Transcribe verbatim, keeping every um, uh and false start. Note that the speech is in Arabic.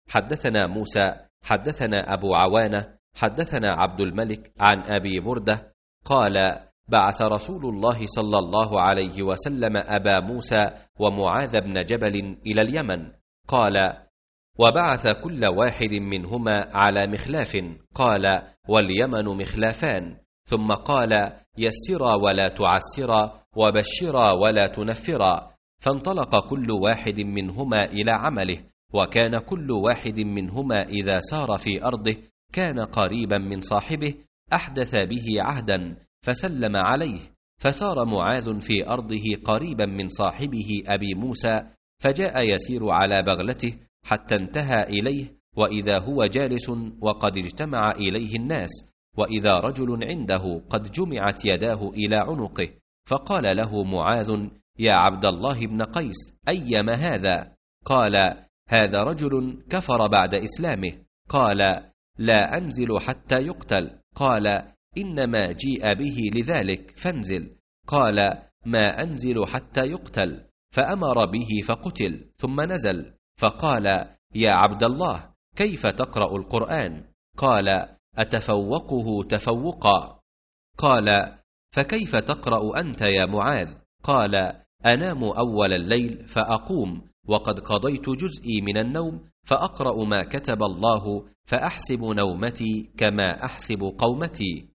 حدثنا موسى حدثنا أبو عوانة حدثنا عبد الملك عن أبي بردة قال بعث رسول الله صلى الله عليه وسلم أبا موسى ومعاذ بن جبل إلى اليمن قال وبعث كل واحد منهما على مخلاف قال واليمن مخلافان ثم قال يسرا ولا تعسرا وبشرا ولا تنفرا فانطلق كل واحد منهما إلى عمله وكان كل واحد منهما إذا سار في أرضه كان قريبا من صاحبه أحدث به عهدا فسلم عليه فسار معاذ في أرضه قريبا من صاحبه أبي موسى فجاء يسير على بغلته حتى انتهى إليه وإذا هو جالس وقد اجتمع إليه الناس وإذا رجل عنده قد جمعت يداه إلى عنقه فقال له معاذ يا عبد الله بن قيس أيما هذا؟ قال هذا رجل كفر بعد إسلامه. قال لا أنزل حتى يقتل. قال إنما جيء به لذلك فانزل. قال ما أنزل حتى يقتل فأمر به فقتل ثم نزل فقال يا عبد الله كيف تقرأ القرآن؟ قال أتفوقه تفوقا. قال فكيف تقرأ أنت يا معاذ؟ قال أنام أول الليل فأقوم وقد قضيت جزئي من النوم فأقرأ ما كتب الله فأحسب نومتي كما أحسب قومتي.